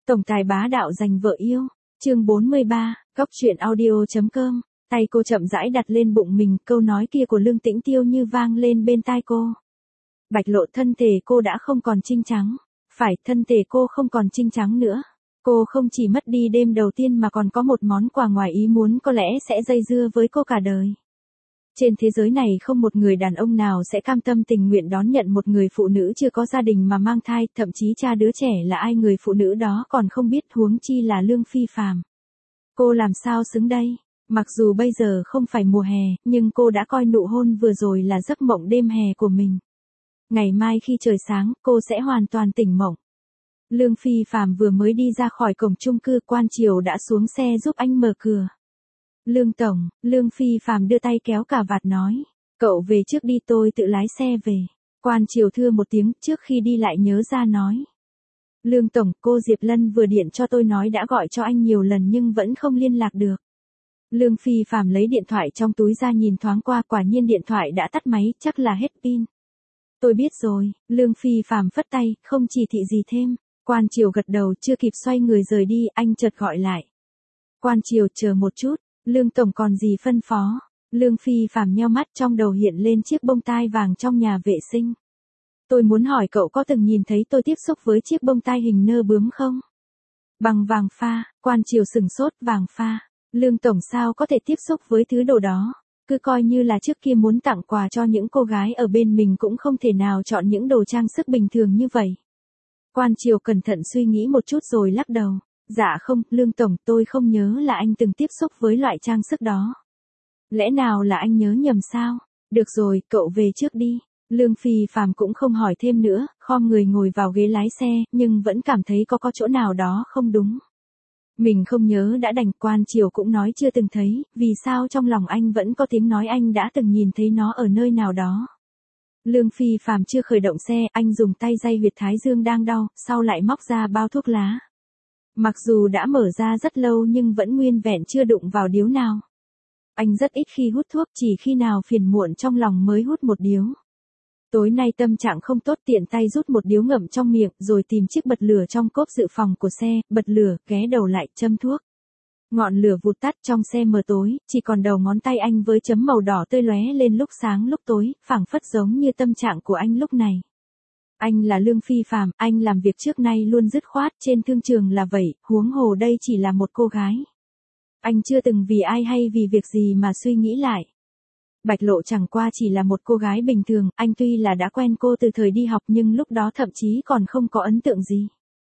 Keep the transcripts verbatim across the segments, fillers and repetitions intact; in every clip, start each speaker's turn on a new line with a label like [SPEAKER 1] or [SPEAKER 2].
[SPEAKER 1] Tổng tài bá đạo giành vợ yêu. Chương bốn mươi ba, Góc truyện audio.com. Tay cô chậm rãi đặt lên bụng mình, câu nói kia của Lương Tĩnh Tiêu như vang lên bên tai cô. Bạch Lộ, thân thể cô đã không còn trinh trắng. Phải, thân thể cô không còn trinh trắng nữa. Cô không chỉ mất đi đêm đầu tiên mà còn có một món quà ngoài ý muốn có lẽ sẽ dây dưa với cô cả đời. Trên thế giới này không một người đàn ông nào sẽ cam tâm tình nguyện đón nhận một người phụ nữ chưa có gia đình mà mang thai, thậm chí cha đứa trẻ là ai người phụ nữ đó còn không biết, huống chi là Lương Phi Phàm. Cô làm sao xứng đây? Mặc dù bây giờ không phải mùa hè, nhưng cô đã coi nụ hôn vừa rồi là giấc mộng đêm hè của mình. Ngày mai khi trời sáng, cô sẽ hoàn toàn tỉnh mộng. Lương Phi Phàm vừa mới đi ra khỏi cổng chung cư, Quan Triều đã xuống xe giúp anh mở cửa. Lương Tổng, Lương Phi Phàm đưa tay kéo cà vạt nói. Cậu về trước đi, tôi tự lái xe về. Quan Triều thưa một tiếng, trước khi đi lại nhớ ra nói. Lương Tổng, cô Diệp Lân vừa điện cho tôi nói đã gọi cho anh nhiều lần nhưng vẫn không liên lạc được. Lương Phi Phàm lấy điện thoại trong túi ra nhìn thoáng qua, quả nhiên điện thoại đã tắt máy, chắc là hết pin. Tôi biết rồi, Lương Phi Phàm phất tay, không chỉ thị gì thêm. Quan Triều gật đầu, chưa kịp xoay người rời đi, anh chợt gọi lại. Quan Triều, chờ một chút. Lương Tổng còn gì phân phó? Lương Phi Phàm nheo mắt, trong đầu hiện lên chiếc bông tai vàng trong nhà vệ sinh. Tôi muốn hỏi cậu có từng nhìn thấy tôi tiếp xúc với chiếc bông tai hình nơ bướm không? Bằng vàng pha. Quan Triều sừng sốt, vàng pha. Lương Tổng sao có thể tiếp xúc với thứ đồ đó? Cứ coi như là trước kia muốn tặng quà cho những cô gái ở bên mình cũng không thể nào chọn những đồ trang sức bình thường như vậy. Quan Triều cẩn thận suy nghĩ một chút rồi lắc đầu. Dạ không, Lương Tổng, tôi không nhớ là anh từng tiếp xúc với loại trang sức đó. Lẽ nào là anh nhớ nhầm sao? Được rồi, cậu về trước đi. Lương Phi Phàm cũng không hỏi thêm nữa, khom người ngồi vào ghế lái xe, nhưng vẫn cảm thấy có có chỗ nào đó không đúng. Mình không nhớ đã đành, Quan Triều cũng nói chưa từng thấy, vì sao trong lòng anh vẫn có tiếng nói anh đã từng nhìn thấy nó ở nơi nào đó. Lương Phi Phàm chưa khởi động xe, anh dùng tay day huyệt thái dương đang đau, sau lại móc ra bao thuốc lá. Mặc dù đã mở ra rất lâu nhưng vẫn nguyên vẹn chưa đụng vào điếu nào. Anh rất ít khi hút thuốc, chỉ khi nào phiền muộn trong lòng mới hút một điếu. Tối nay tâm trạng không tốt, tiện tay rút một điếu ngậm trong miệng, rồi tìm chiếc bật lửa trong cốp dự phòng của xe, bật lửa, ghé đầu lại, châm thuốc. Ngọn lửa vụt tắt, trong xe mờ tối, chỉ còn đầu ngón tay anh với chấm màu đỏ tươi lóe lên lúc sáng lúc tối, phảng phất giống như tâm trạng của anh lúc này. Anh là Lương Phi Phàm, anh làm việc trước nay luôn dứt khoát, trên thương trường là vậy, huống hồ đây chỉ là một cô gái. Anh chưa từng vì ai hay vì việc gì mà suy nghĩ lại. Bạch Lộ chẳng qua chỉ là một cô gái bình thường, anh tuy là đã quen cô từ thời đi học nhưng lúc đó thậm chí còn không có ấn tượng gì.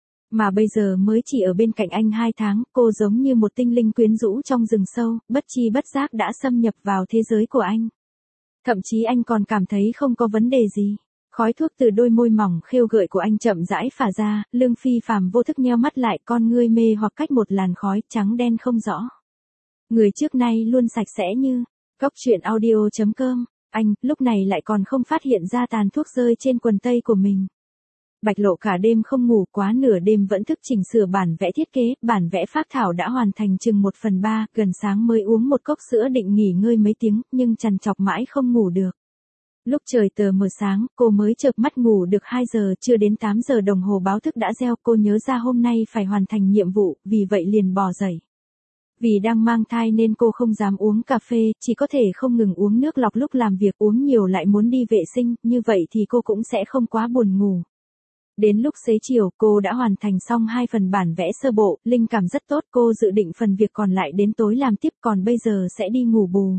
[SPEAKER 1] Mà bây giờ mới chỉ ở bên cạnh anh hai tháng, cô giống như một tinh linh quyến rũ trong rừng sâu, bất chi bất giác đã xâm nhập vào thế giới của anh. Thậm chí anh còn cảm thấy không có vấn đề gì. Khói thuốc từ đôi môi mỏng khêu gợi của anh chậm rãi phả ra, Lương Phi Phàm vô thức nheo mắt lại, con ngươi mê hoặc cách một làn khói trắng đen không rõ. Người trước nay luôn sạch sẽ như. Góc truyện audio.com. Anh, lúc này lại còn không phát hiện ra tàn thuốc rơi trên quần tây của mình. Bạch Lộ cả đêm không ngủ, quá nửa đêm vẫn thức chỉnh sửa bản vẽ thiết kế, bản vẽ phác thảo đã hoàn thành chừng một phần ba, gần sáng mới uống một cốc sữa định nghỉ ngơi mấy tiếng, nhưng trằn trọc mãi không ngủ được. Lúc trời tờ mờ sáng, cô mới chợp mắt ngủ được hai giờ, chưa đến tám giờ đồng hồ báo thức đã reo, cô nhớ ra hôm nay phải hoàn thành nhiệm vụ, vì vậy liền bò dậy. Vì đang mang thai nên cô không dám uống cà phê, chỉ có thể không ngừng uống nước lọc lúc làm việc, uống nhiều lại muốn đi vệ sinh, như vậy thì cô cũng sẽ không quá buồn ngủ. Đến lúc xế chiều, cô đã hoàn thành xong hai phần bản vẽ sơ bộ, linh cảm rất tốt, cô dự định phần việc còn lại đến tối làm tiếp, còn bây giờ sẽ đi ngủ bù.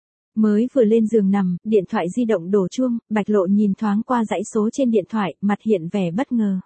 [SPEAKER 1] Mới vừa lên giường nằm, điện thoại di động đổ chuông, Bạch Lộ nhìn thoáng qua dãy số trên điện thoại, mặt hiện vẻ bất ngờ.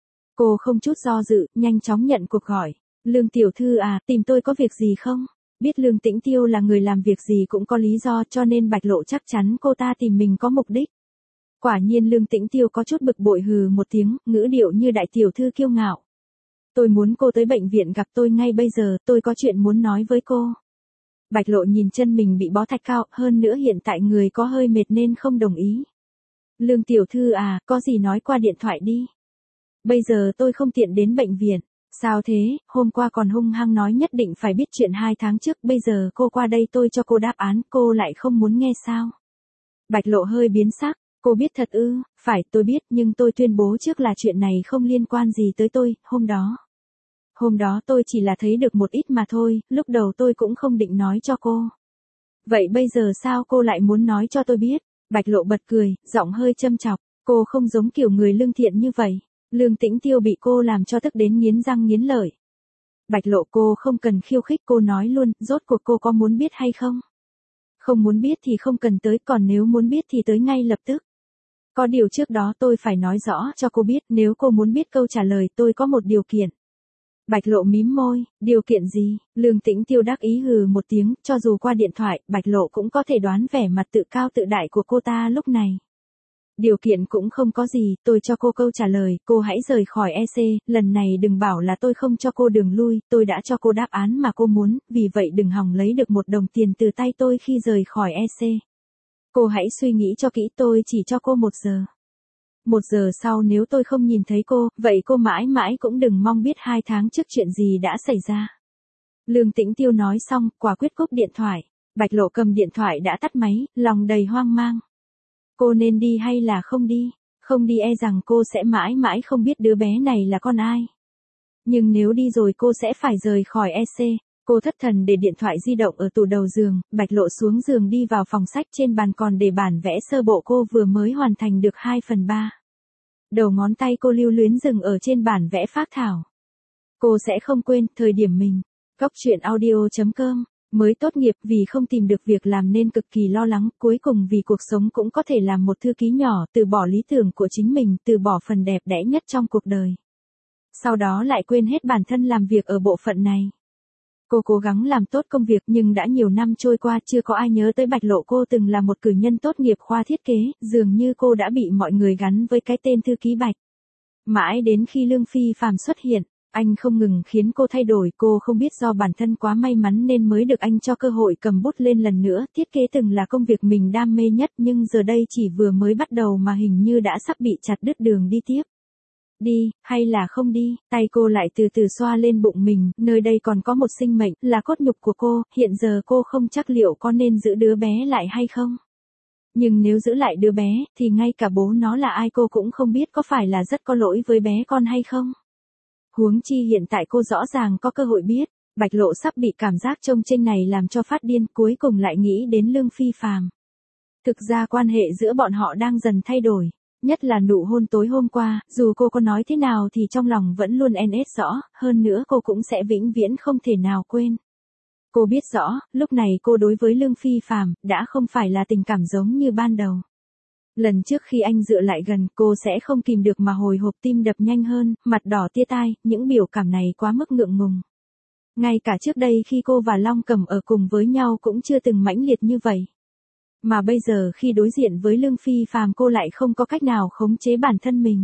[SPEAKER 1] Cô không chút do dự, nhanh chóng nhận cuộc gọi. Lương tiểu thư à, tìm tôi có việc gì không? Biết Lương Tĩnh Tiêu là người làm việc gì cũng có lý do, cho nên Bạch Lộ chắc chắn cô ta tìm mình có mục đích. Quả nhiên Lương Tĩnh Tiêu có chút bực bội, hừ một tiếng, ngữ điệu như đại tiểu thư kiêu ngạo. Tôi muốn cô tới bệnh viện gặp tôi ngay bây giờ, tôi có chuyện muốn nói với cô. Bạch Lộ nhìn chân mình bị bó thạch cao, hơn nữa hiện tại người có hơi mệt nên không đồng ý. Lương tiểu thư à, có gì nói qua điện thoại đi. Bây giờ tôi không tiện đến bệnh viện. Sao thế, hôm qua còn hung hăng nói nhất định phải biết chuyện hai tháng trước, bây giờ cô qua đây tôi cho cô đáp án, cô lại không muốn nghe sao? Bạch Lộ hơi biến sắc, cô biết thật ư? Phải, tôi biết, nhưng tôi tuyên bố trước là chuyện này không liên quan gì tới tôi, hôm đó. Hôm đó tôi chỉ là thấy được một ít mà thôi, lúc đầu tôi cũng không định nói cho cô. Vậy bây giờ sao cô lại muốn nói cho tôi biết? Bạch Lộ bật cười, giọng hơi châm chọc, cô không giống kiểu người lương thiện như vậy. Lương Tĩnh Tiêu bị cô làm cho tức đến nghiến răng nghiến lợi. Bạch Lộ, cô không cần khiêu khích, cô nói luôn, rốt cuộc cô có muốn biết hay không? Không muốn biết thì không cần tới, còn nếu muốn biết thì tới ngay lập tức. Có điều trước đó tôi phải nói rõ cho cô biết, nếu cô muốn biết câu trả lời tôi có một điều kiện. Bạch Lộ mím môi, điều kiện gì? Lương Tĩnh Tiêu đắc ý hừ một tiếng, cho dù qua điện thoại, Bạch Lộ cũng có thể đoán vẻ mặt tự cao tự đại của cô ta lúc này. Điều kiện cũng không có gì, tôi cho cô câu trả lời, cô hãy rời khỏi e xê, lần này đừng bảo là tôi không cho cô đường lui, tôi đã cho cô đáp án mà cô muốn, vì vậy đừng hòng lấy được một đồng tiền từ tay tôi khi rời khỏi e xê. Cô hãy suy nghĩ cho kỹ, tôi chỉ cho cô một giờ. Một giờ sau nếu tôi không nhìn thấy cô, vậy cô mãi mãi cũng đừng mong biết hai tháng trước chuyện gì đã xảy ra. Lương Tĩnh Tiêu nói xong, quả quyết cúp điện thoại. Bạch Lộ cầm điện thoại đã tắt máy, lòng đầy hoang mang. Cô nên đi hay là không đi? Không đi e rằng cô sẽ mãi mãi không biết đứa bé này là con ai. Nhưng nếu đi rồi cô sẽ phải rời khỏi e xê. Cô thất thần để điện thoại di động ở tủ đầu giường, Bạch Lộ xuống giường đi vào phòng sách, trên bàn còn để bản vẽ sơ bộ cô vừa mới hoàn thành được hai phần ba. Đầu ngón tay cô lưu luyến dừng ở trên bản vẽ phác thảo. Cô sẽ không quên, thời điểm mình. Góc truyện audio chấm com. Mới tốt nghiệp vì không tìm được việc làm nên cực kỳ lo lắng, cuối cùng vì cuộc sống cũng có thể làm một thư ký nhỏ, từ bỏ lý tưởng của chính mình, từ bỏ phần đẹp đẽ nhất trong cuộc đời. Sau đó lại quên hết bản thân làm việc ở bộ phận này. Cô cố gắng làm tốt công việc nhưng đã nhiều năm trôi qua chưa có ai nhớ tới Bạch Lộ, cô từng là một cử nhân tốt nghiệp khoa thiết kế, dường như cô đã bị mọi người gắn với cái tên thư ký Bạch. Mãi đến khi Lương Phi Phàm xuất hiện, anh không ngừng khiến cô thay đổi, cô không biết do bản thân quá may mắn nên mới được anh cho cơ hội cầm bút lên lần nữa, thiết kế từng là công việc mình đam mê nhất nhưng giờ đây chỉ vừa mới bắt đầu mà hình như đã sắp bị chặt đứt đường đi tiếp. Đi, hay là không đi, tay cô lại từ từ xoa lên bụng mình, nơi đây còn có một sinh mệnh, là cốt nhục của cô, hiện giờ cô không chắc liệu có nên giữ đứa bé lại hay không. Nhưng nếu giữ lại đứa bé, thì ngay cả bố nó là ai cô cũng không biết, có phải là rất có lỗi với bé con hay không. Huống chi hiện tại cô rõ ràng có cơ hội biết. Bạch Lộ sắp bị cảm giác trông chênh này làm cho phát điên, cuối cùng lại nghĩ đến Lương Phi Phàm. Thực ra quan hệ giữa bọn họ đang dần thay đổi, nhất là nụ hôn tối hôm qua, dù cô có nói thế nào thì trong lòng vẫn luôn en ét rõ, hơn nữa cô cũng sẽ vĩnh viễn không thể nào quên. Cô biết rõ, lúc này cô đối với Lương Phi Phàm đã không phải là tình cảm giống như ban đầu. Lần trước khi anh dựa lại gần, cô sẽ không kìm được mà hồi hộp, tim đập nhanh hơn, mặt đỏ tia tai, những biểu cảm này quá mức ngượng ngùng. Ngay cả trước đây khi cô và Long Cầm ở cùng với nhau cũng chưa từng mãnh liệt như vậy. Mà bây giờ khi đối diện với Lương Phi Phàm cô lại không có cách nào khống chế bản thân mình.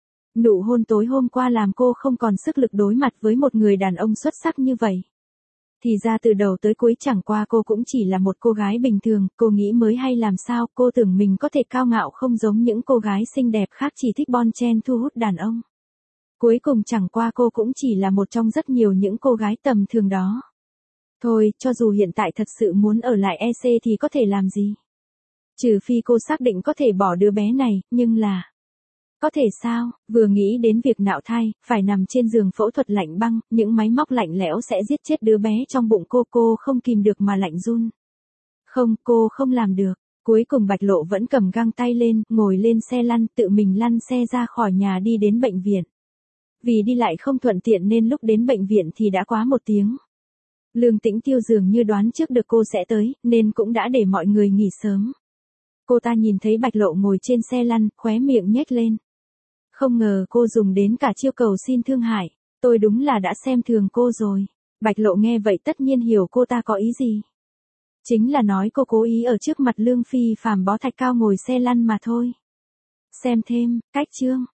[SPEAKER 1] Nụ hôn tối hôm qua làm cô không còn sức lực đối mặt với một người đàn ông xuất sắc như vậy. Thì ra từ đầu tới cuối chẳng qua cô cũng chỉ là một cô gái bình thường, cô nghĩ mới hay làm sao, cô tưởng mình có thể cao ngạo không giống những cô gái xinh đẹp khác chỉ thích bon chen thu hút đàn ông. Cuối cùng chẳng qua cô cũng chỉ là một trong rất nhiều những cô gái tầm thường đó. Thôi, cho dù hiện tại thật sự muốn ở lại e xê thì có thể làm gì? Trừ phi cô xác định có thể bỏ đứa bé này, nhưng là... Có thể sao, vừa nghĩ đến việc nạo thai, phải nằm trên giường phẫu thuật lạnh băng, những máy móc lạnh lẽo sẽ giết chết đứa bé trong bụng cô, cô không kìm được mà lạnh run. Không, cô không làm được. Cuối cùng Bạch Lộ vẫn cầm găng tay lên, ngồi lên xe lăn, tự mình lăn xe ra khỏi nhà đi đến bệnh viện. Vì đi lại không thuận tiện nên lúc đến bệnh viện thì đã quá một tiếng. Lương Tĩnh Tiêu dường như đoán trước được cô sẽ tới, nên cũng đã để mọi người nghỉ sớm. Cô ta nhìn thấy Bạch Lộ ngồi trên xe lăn, khóe miệng nhếch lên. Không ngờ cô dùng đến cả chiêu cầu xin thương hại, tôi đúng là đã xem thường cô rồi. Bạch Lộ nghe vậy tất nhiên hiểu cô ta có ý gì. Chính là nói cô cố ý ở trước mặt Lương Phi Phàm bó thạch cao ngồi xe lăn mà thôi. Xem thêm, cách chương.